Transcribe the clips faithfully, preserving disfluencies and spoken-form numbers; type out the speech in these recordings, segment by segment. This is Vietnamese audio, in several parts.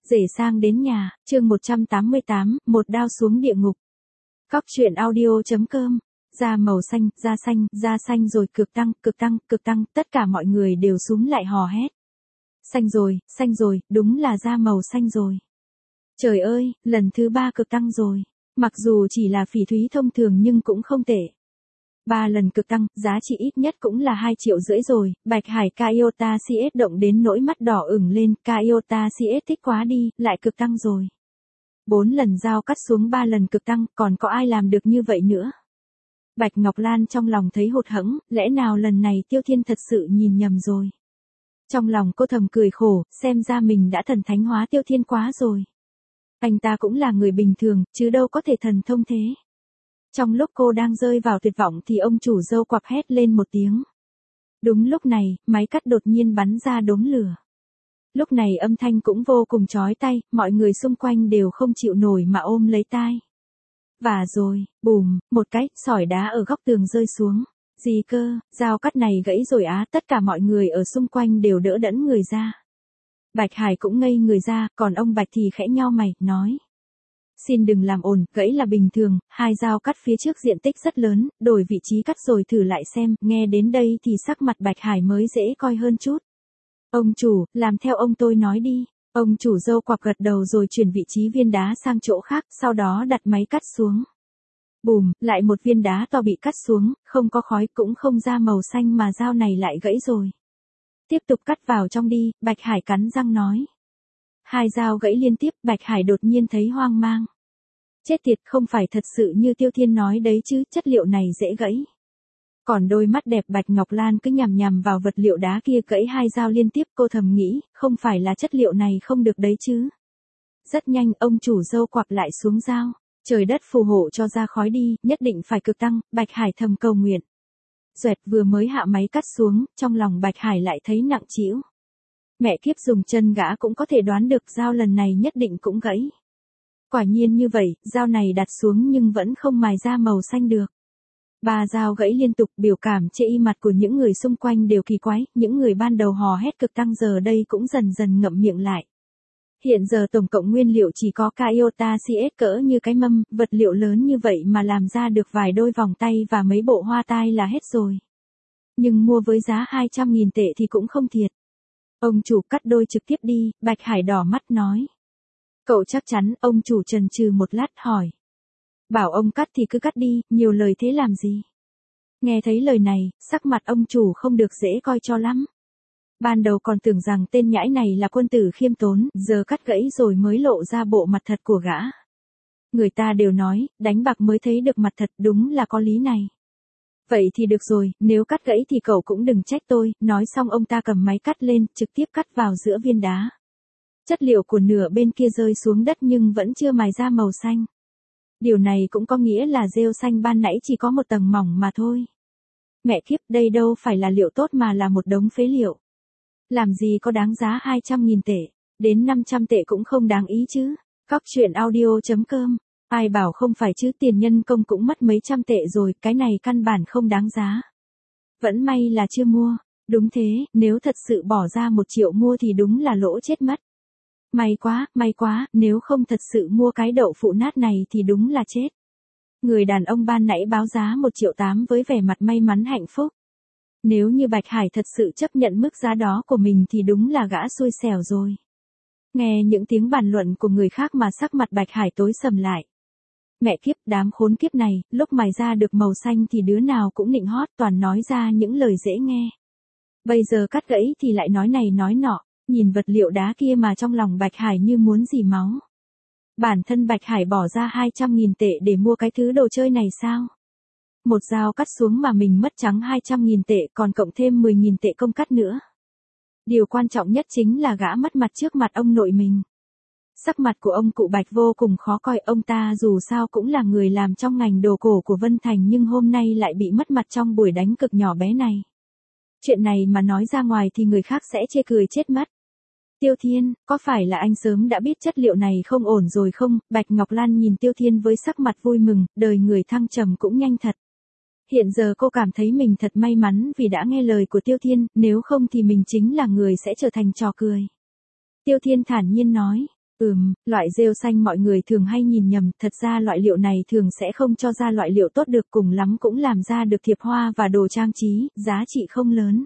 Rể sang đến nhà, chương một trăm tám mươi tám, một đao xuống địa ngục. Cóc truyện audio.com. Da màu xanh, da xanh, da xanh rồi cực tăng, cực tăng, cực tăng, tất cả mọi người đều súm lại hò hét. Xanh rồi, xanh rồi, đúng là da màu xanh rồi. Trời ơi, lần thứ ba cực tăng rồi. Mặc dù chỉ là phỉ thúy thông thường nhưng cũng không tệ. Ba lần cực tăng, giá trị ít nhất cũng là hai triệu rưỡi rồi. Bạch Hải Kaiota xê ét động đến nỗi mắt đỏ ửng lên. Kaiota xê ét thích quá đi, lại cực tăng rồi. Bốn lần dao cắt xuống ba lần cực tăng, còn có ai làm được như vậy nữa? Bạch Ngọc Lan trong lòng thấy hụt hẫng, lẽ nào lần này Tiêu Thiên thật sự nhìn nhầm rồi. Trong lòng cô thầm cười khổ, xem ra mình đã thần thánh hóa Tiêu Thiên quá rồi. Anh ta cũng là người bình thường, chứ đâu có thể thần thông thế. Trong lúc cô đang rơi vào tuyệt vọng thì ông chủ dâu quặp hét lên một tiếng. Đúng lúc này, máy cắt đột nhiên bắn ra đốm lửa. Lúc này âm thanh cũng vô cùng chói tai, mọi người xung quanh đều không chịu nổi mà ôm lấy tai. Và rồi, bùm, một cái, sỏi đá ở góc tường rơi xuống. Gì cơ, dao cắt này gãy rồi á, tất cả mọi người ở xung quanh đều đỡ đẫn người ra. Bạch Hải cũng ngây người ra, còn ông Bạch thì khẽ nhao mày, nói. Xin đừng làm ồn, gãy là bình thường, hai dao cắt phía trước diện tích rất lớn, đổi vị trí cắt rồi thử lại xem, nghe đến đây thì sắc mặt Bạch Hải mới dễ coi hơn chút. Ông chủ, làm theo ông tôi nói đi. Ông chủ dâu quặp gật đầu rồi chuyển vị trí viên đá sang chỗ khác, sau đó đặt máy cắt xuống. Bùm, lại một viên đá to bị cắt xuống, không có khói cũng không ra màu xanh mà dao này lại gãy rồi. Tiếp tục cắt vào trong đi, Bạch Hải cắn răng nói. Hai dao gãy liên tiếp, Bạch Hải đột nhiên thấy hoang mang. Chết tiệt, không phải thật sự như Tiêu Thiên nói đấy chứ, chất liệu này dễ gãy. Còn đôi mắt đẹp Bạch Ngọc Lan cứ nhằm nhằm vào vật liệu đá kia gãy hai dao liên tiếp, cô thầm nghĩ, không phải là chất liệu này không được đấy chứ. Rất nhanh, ông chủ dâu quặp lại xuống dao. Trời đất phù hộ cho ra khói đi, nhất định phải cực tăng, Bạch Hải thầm cầu nguyện. Duệt vừa mới hạ máy cắt xuống, trong lòng Bạch Hải lại thấy nặng trĩu. Mẹ kiếp, dùng chân gã cũng có thể đoán được dao lần này nhất định cũng gãy. Quả nhiên như vậy, dao này đặt xuống nhưng vẫn không mài ra màu xanh được. Ba dao gãy liên tục, biểu cảm chê y mặt của những người xung quanh đều kỳ quái, những người ban đầu hò hét cực tăng giờ đây cũng dần dần ngậm miệng lại. Hiện giờ tổng cộng nguyên liệu chỉ có Kaiota xê ét cỡ như cái mâm, vật liệu lớn như vậy mà làm ra được vài đôi vòng tay và mấy bộ hoa tai là hết rồi. Nhưng mua với giá hai trăm nghìn tệ thì cũng không thiệt. Ông chủ cắt đôi trực tiếp đi, Bạch Hải đỏ mắt nói. Cậu chắc chắn, ông chủ chần chừ một lát hỏi. Bảo ông cắt thì cứ cắt đi, nhiều lời thế làm gì? Nghe thấy lời này, sắc mặt ông chủ không được dễ coi cho lắm. Ban đầu còn tưởng rằng tên nhãi này là quân tử khiêm tốn, giờ cắt gãy rồi mới lộ ra bộ mặt thật của gã. Người ta đều nói, đánh bạc mới thấy được mặt thật, đúng là có lý này. Vậy thì được rồi, nếu cắt gãy thì cậu cũng đừng trách tôi, nói xong ông ta cầm máy cắt lên, trực tiếp cắt vào giữa viên đá. Chất liệu của nửa bên kia rơi xuống đất nhưng vẫn chưa mài ra màu xanh. Điều này cũng có nghĩa là rêu xanh ban nãy chỉ có một tầng mỏng mà thôi. Mẹ kiếp, đây đâu phải là liệu tốt mà là một đống phế liệu. Làm gì có đáng giá hai trăm nghìn tệ, đến năm trăm tệ cũng không đáng ý chứ. Cóc truyện audio.com. Ai bảo không phải chứ, tiền nhân công cũng mất mấy trăm tệ rồi, cái này căn bản không đáng giá. Vẫn may là chưa mua. Đúng thế, nếu thật sự bỏ ra một triệu mua thì đúng là lỗ chết mất. May quá, may quá, nếu không thật sự mua cái đậu phụ nát này thì đúng là chết. Người đàn ông ban nãy báo giá một triệu tám với vẻ mặt may mắn hạnh phúc. Nếu như Bạch Hải thật sự chấp nhận mức giá đó của mình thì đúng là gã xui xẻo rồi. Nghe những tiếng bàn luận của người khác mà sắc mặt Bạch Hải tối sầm lại. Mẹ kiếp, đám khốn kiếp này, lúc mài ra được màu xanh thì đứa nào cũng nịnh hót, toàn nói ra những lời dễ nghe. Bây giờ cắt gãy thì lại nói này nói nọ, nhìn vật liệu đá kia mà trong lòng Bạch Hải như muốn rỉ máu. Bản thân Bạch Hải bỏ ra hai trăm nghìn tệ để mua cái thứ đồ chơi này sao? Một dao cắt xuống mà mình mất trắng hai trăm nghìn tệ còn cộng thêm mười nghìn tệ công cắt nữa. Điều quan trọng nhất chính là gã mất mặt trước mặt ông nội mình. Sắc mặt của ông cụ Bạch vô cùng khó coi, ông ta dù sao cũng là người làm trong ngành đồ cổ của Vân Thành nhưng hôm nay lại bị mất mặt trong buổi đánh cực nhỏ bé này. Chuyện này mà nói ra ngoài thì người khác sẽ chê cười chết mất. Tiêu Thiên, có phải là anh sớm đã biết chất liệu này không ổn rồi không? Bạch Ngọc Lan nhìn Tiêu Thiên với sắc mặt vui mừng, đời người thăng trầm cũng nhanh thật. Hiện giờ cô cảm thấy mình thật may mắn vì đã nghe lời của Tiêu Thiên, nếu không thì mình chính là người sẽ trở thành trò cười. Tiêu Thiên thản nhiên nói, Ừm, loại rêu xanh mọi người thường hay nhìn nhầm, thật ra loại liệu này thường sẽ không cho ra loại liệu tốt được, cùng lắm cũng làm ra được thiệp hoa và đồ trang trí, giá trị không lớn.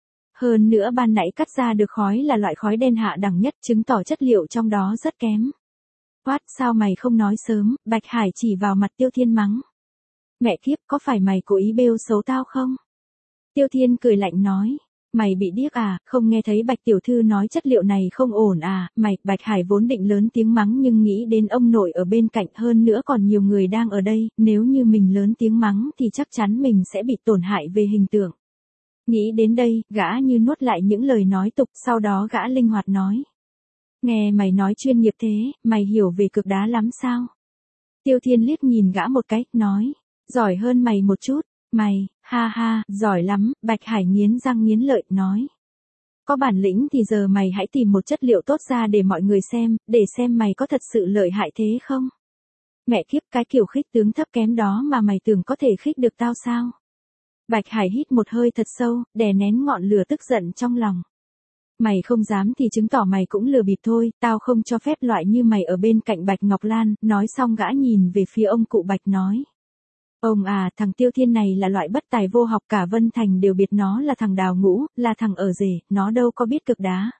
Hơn nữa ban nãy cắt ra được khói là loại khói đen hạ đẳng nhất, chứng tỏ chất liệu trong đó rất kém. What, sao mày không nói sớm, Bạch Hải chỉ vào mặt Tiêu Thiên mắng. Mẹ kiếp, có phải mày cố ý bêu xấu tao không? Tiêu Thiên cười lạnh nói. Mày bị điếc à, không nghe thấy Bạch tiểu thư nói chất liệu này không ổn à, mày, Bạch Hải vốn định lớn tiếng mắng nhưng nghĩ đến ông nội ở bên cạnh, hơn nữa còn nhiều người đang ở đây, nếu như mình lớn tiếng mắng thì chắc chắn mình sẽ bị tổn hại về hình tượng. Nghĩ đến đây, gã như nuốt lại những lời nói tục, sau đó gã linh hoạt nói. Nghe mày nói chuyên nghiệp thế, mày hiểu về cực đá lắm sao? Tiêu Thiên liếc nhìn gã một cái, nói, giỏi hơn mày một chút. Mày, ha ha, giỏi lắm, Bạch Hải nghiến răng nghiến lợi, nói. Có bản lĩnh thì giờ mày hãy tìm một chất liệu tốt ra để mọi người xem, để xem mày có thật sự lợi hại thế không? Mẹ kiếp, cái kiểu khích tướng thấp kém đó mà mày tưởng có thể khích được tao sao? Bạch Hải hít một hơi thật sâu, đè nén ngọn lửa tức giận trong lòng. Mày không dám thì chứng tỏ mày cũng lừa bịp thôi, tao không cho phép loại như mày ở bên cạnh Bạch Ngọc Lan, nói xong gã nhìn về phía ông cụ Bạch nói. Ông à, thằng Tiêu Thiên này là loại bất tài vô học, cả Vân Thành đều biết nó là thằng đào ngũ, là thằng ở rể, nó đâu có biết cực đá.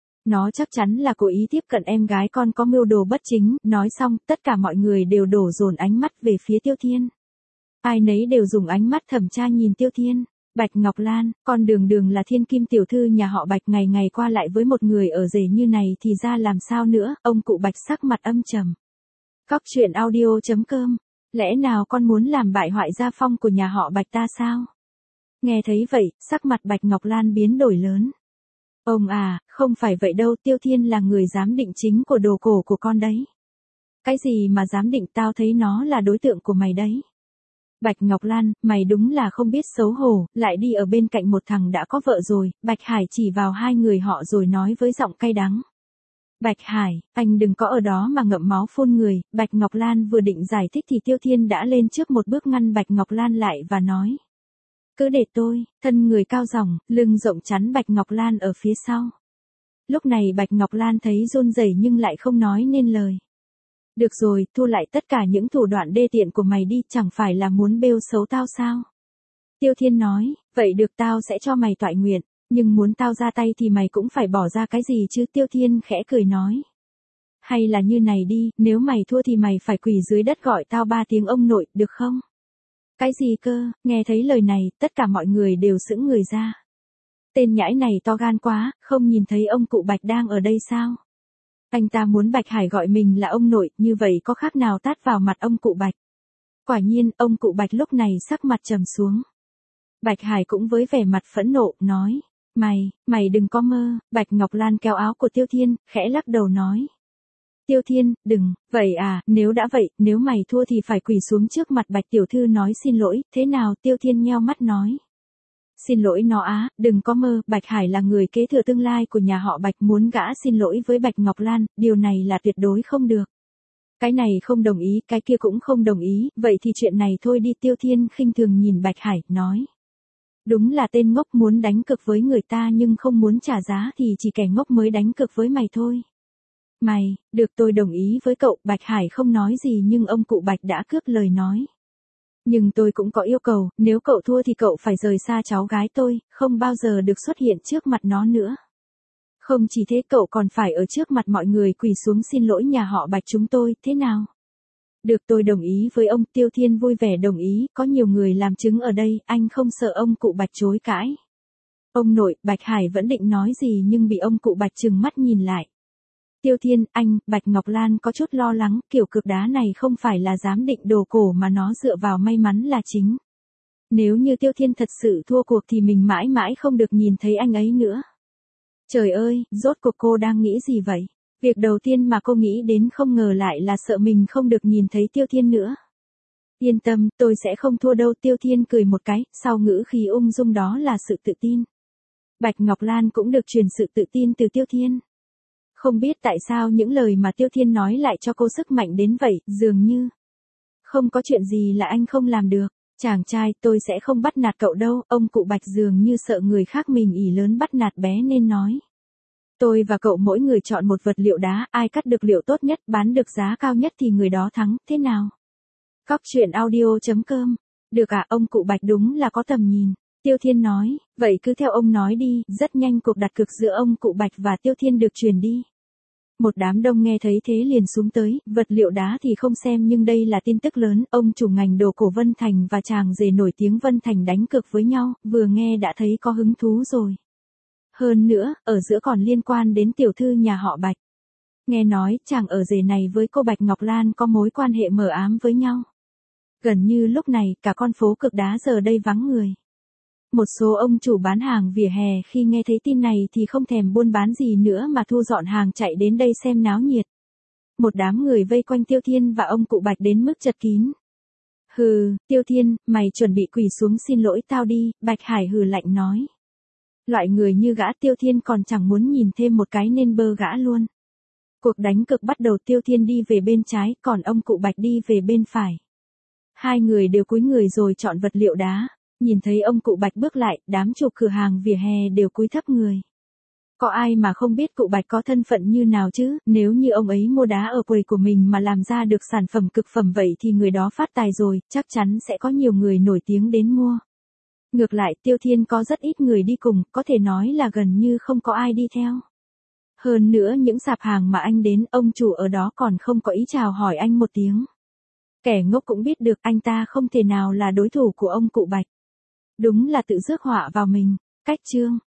Nó chắc chắn là cố ý tiếp cận em gái con có mưu đồ bất chính, nói xong, tất cả mọi người đều đổ dồn ánh mắt về phía Tiêu Thiên. Ai nấy đều dùng ánh mắt thẩm tra nhìn Tiêu Thiên. Bạch Ngọc Lan, con Đường Đường là thiên kim tiểu thư nhà họ Bạch, ngày ngày qua lại với một người ở rể như này thì ra làm sao nữa, ông cụ Bạch sắc mặt âm trầm. Cóc truyện audio chấm com. Lẽ nào con muốn làm bại hoại gia phong của nhà họ Bạch ta sao? Nghe thấy vậy, sắc mặt Bạch Ngọc Lan biến đổi lớn. Ông à, không phải vậy đâu, Tiêu Thiên là người giám định chính của đồ cổ của con đấy. Cái gì mà giám định, tao thấy nó là đối tượng của mày đấy. Bạch Ngọc Lan, mày đúng là không biết xấu hổ, lại đi ở bên cạnh một thằng đã có vợ rồi, Bạch Hải chỉ vào hai người họ rồi nói với giọng cay đắng. Bạch Hải, anh đừng có ở đó mà ngậm máu phun người, Bạch Ngọc Lan vừa định giải thích thì Tiêu Thiên đã lên trước một bước ngăn Bạch Ngọc Lan lại và nói. Cứ để tôi, thân người cao ròng, lưng rộng chắn Bạch Ngọc Lan ở phía sau. Lúc này Bạch Ngọc Lan thấy run rẩy nhưng lại không nói nên lời. Được rồi, thu lại tất cả những thủ đoạn đê tiện của mày đi, chẳng phải là muốn bêu xấu tao sao? Tiêu Thiên nói, vậy được, tao sẽ cho mày toại nguyện. Nhưng muốn tao ra tay thì mày cũng phải bỏ ra cái gì chứ, Tiêu Thiên khẽ cười nói. Hay là như này đi, nếu mày thua thì mày phải quỳ dưới đất gọi tao ba tiếng ông nội, được không? Cái gì cơ, nghe thấy lời này, tất cả mọi người đều sững người ra. Tên nhãi này to gan quá, không nhìn thấy ông cụ Bạch đang ở đây sao? Anh ta muốn Bạch Hải gọi mình là ông nội, như vậy có khác nào tát vào mặt ông cụ Bạch? Quả nhiên, ông cụ Bạch lúc này sắc mặt trầm xuống. Bạch Hải cũng với vẻ mặt phẫn nộ, nói. Mày, mày đừng có mơ, Bạch Ngọc Lan kéo áo của Tiêu Thiên, khẽ lắc đầu nói. Tiêu Thiên, đừng, vậy à, nếu đã vậy, nếu mày thua thì phải quỳ xuống trước mặt Bạch tiểu thư nói xin lỗi, thế nào, Tiêu Thiên nheo mắt nói. Xin lỗi nó á, đừng có mơ, Bạch Hải là người kế thừa tương lai của nhà họ Bạch, muốn gã xin lỗi với Bạch Ngọc Lan, điều này là tuyệt đối không được. Cái này không đồng ý, cái kia cũng không đồng ý, vậy thì chuyện này thôi đi, Tiêu Thiên khinh thường nhìn Bạch Hải, nói. Đúng là tên ngốc, muốn đánh cược với người ta nhưng không muốn trả giá thì chỉ kẻ ngốc mới đánh cược với mày thôi. Mày, được, tôi đồng ý với cậu, Bạch Hải không nói gì nhưng ông cụ Bạch đã cướp lời nói. Nhưng tôi cũng có yêu cầu, nếu cậu thua thì cậu phải rời xa cháu gái tôi, không bao giờ được xuất hiện trước mặt nó nữa. Không chỉ thế, cậu còn phải ở trước mặt mọi người quỳ xuống xin lỗi nhà họ Bạch chúng tôi, thế nào? Được, tôi đồng ý với ông. Tiêu Thiên vui vẻ đồng ý, có nhiều người làm chứng ở đây, anh không sợ ông cụ Bạch chối cãi. Ông nội, Bạch Hải vẫn định nói gì nhưng bị ông cụ Bạch trừng mắt nhìn lại. Tiêu Thiên, anh, Bạch Ngọc Lan có chút lo lắng, kiểu cực đá này không phải là giám định đồ cổ mà nó dựa vào may mắn là chính. Nếu như Tiêu Thiên thật sự thua cuộc thì mình mãi mãi không được nhìn thấy anh ấy nữa. Trời ơi, rốt cuộc cô đang nghĩ gì vậy? Việc đầu tiên mà cô nghĩ đến không ngờ lại là sợ mình không được nhìn thấy Tiêu Thiên nữa. Yên tâm, tôi sẽ không thua đâu, Tiêu Thiên cười một cái, sau ngữ khí ung dung đó là sự tự tin. Bạch Ngọc Lan cũng được truyền sự tự tin từ Tiêu Thiên. Không biết tại sao những lời mà Tiêu Thiên nói lại cho cô sức mạnh đến vậy, dường như. Không có chuyện gì là anh không làm được. Chàng trai, tôi sẽ không bắt nạt cậu đâu, ông cụ Bạch dường như sợ người khác mình ỷ lớn bắt nạt bé nên nói. Tôi và cậu mỗi người chọn một vật liệu đá, ai cắt được liệu tốt nhất, bán được giá cao nhất thì người đó thắng, thế nào? Cóc truyện audio chấm com. Được à, ông cụ Bạch đúng là có tầm nhìn. Tiêu Thiên nói, vậy cứ theo ông nói đi, rất nhanh cuộc đặt cược giữa ông cụ Bạch và Tiêu Thiên được truyền đi. Một đám đông nghe thấy thế liền xuống tới, vật liệu đá thì không xem nhưng đây là tin tức lớn, ông chủ ngành đồ cổ Vân Thành và chàng rể nổi tiếng Vân Thành đánh cược với nhau, vừa nghe đã thấy có hứng thú rồi. Hơn nữa, ở giữa còn liên quan đến tiểu thư nhà họ Bạch. Nghe nói, chàng ở rể này với cô Bạch Ngọc Lan có mối quan hệ mờ ám với nhau. Gần như lúc này, cả con phố cực đá giờ đây vắng người. Một số ông chủ bán hàng vỉa hè khi nghe thấy tin này thì không thèm buôn bán gì nữa mà thu dọn hàng chạy đến đây xem náo nhiệt. Một đám người vây quanh Tiêu Thiên và ông cụ Bạch đến mức chật kín. Hừ, Tiêu Thiên, mày chuẩn bị quỳ xuống xin lỗi tao đi, Bạch Hải hừ lạnh nói. Loại người như gã Tiêu Thiên còn chẳng muốn nhìn thêm một cái nên bơ gã luôn. Cuộc đánh cực bắt đầu, Tiêu Thiên đi về bên trái, còn ông cụ Bạch đi về bên phải. Hai người đều cúi người rồi chọn vật liệu đá. Nhìn thấy ông cụ Bạch bước lại, đám chủ cửa hàng vỉa hè đều cúi thấp người. Có ai mà không biết cụ Bạch có thân phận như nào chứ, nếu như ông ấy mua đá ở quầy của mình mà làm ra được sản phẩm cực phẩm vậy thì người đó phát tài rồi, chắc chắn sẽ có nhiều người nổi tiếng đến mua. Ngược lại, Tiêu Thiên có rất ít người đi cùng, có thể nói là gần như không có ai đi theo. Hơn nữa những sạp hàng mà anh đến, ông chủ ở đó còn không có ý chào hỏi anh một tiếng. Kẻ ngốc cũng biết được anh ta không thể nào là đối thủ của ông cụ Bạch. Đúng là tự rước họa vào mình. Cách chương